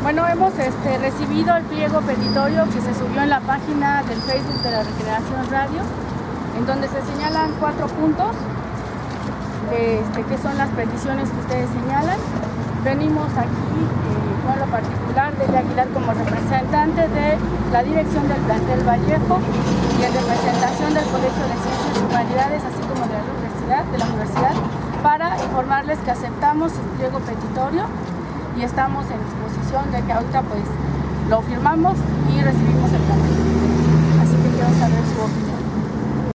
Bueno, hemos recibido el pliego petitorio que se subió en la página del Facebook de la Regeneración Radio, en donde se señalan 4 puntos, que son las peticiones que ustedes señalan. Venimos aquí, con lo particular de Aguilar como representante de la dirección del plantel Vallejo y en representación del Colegio de Ciencias y Humanidades, así como de la universidad, para informarles que aceptamos el pliego petitorio y estamos en disposición de que ahorita pues lo firmamos y recibimos el plantel. Así que quiero saber su opinión.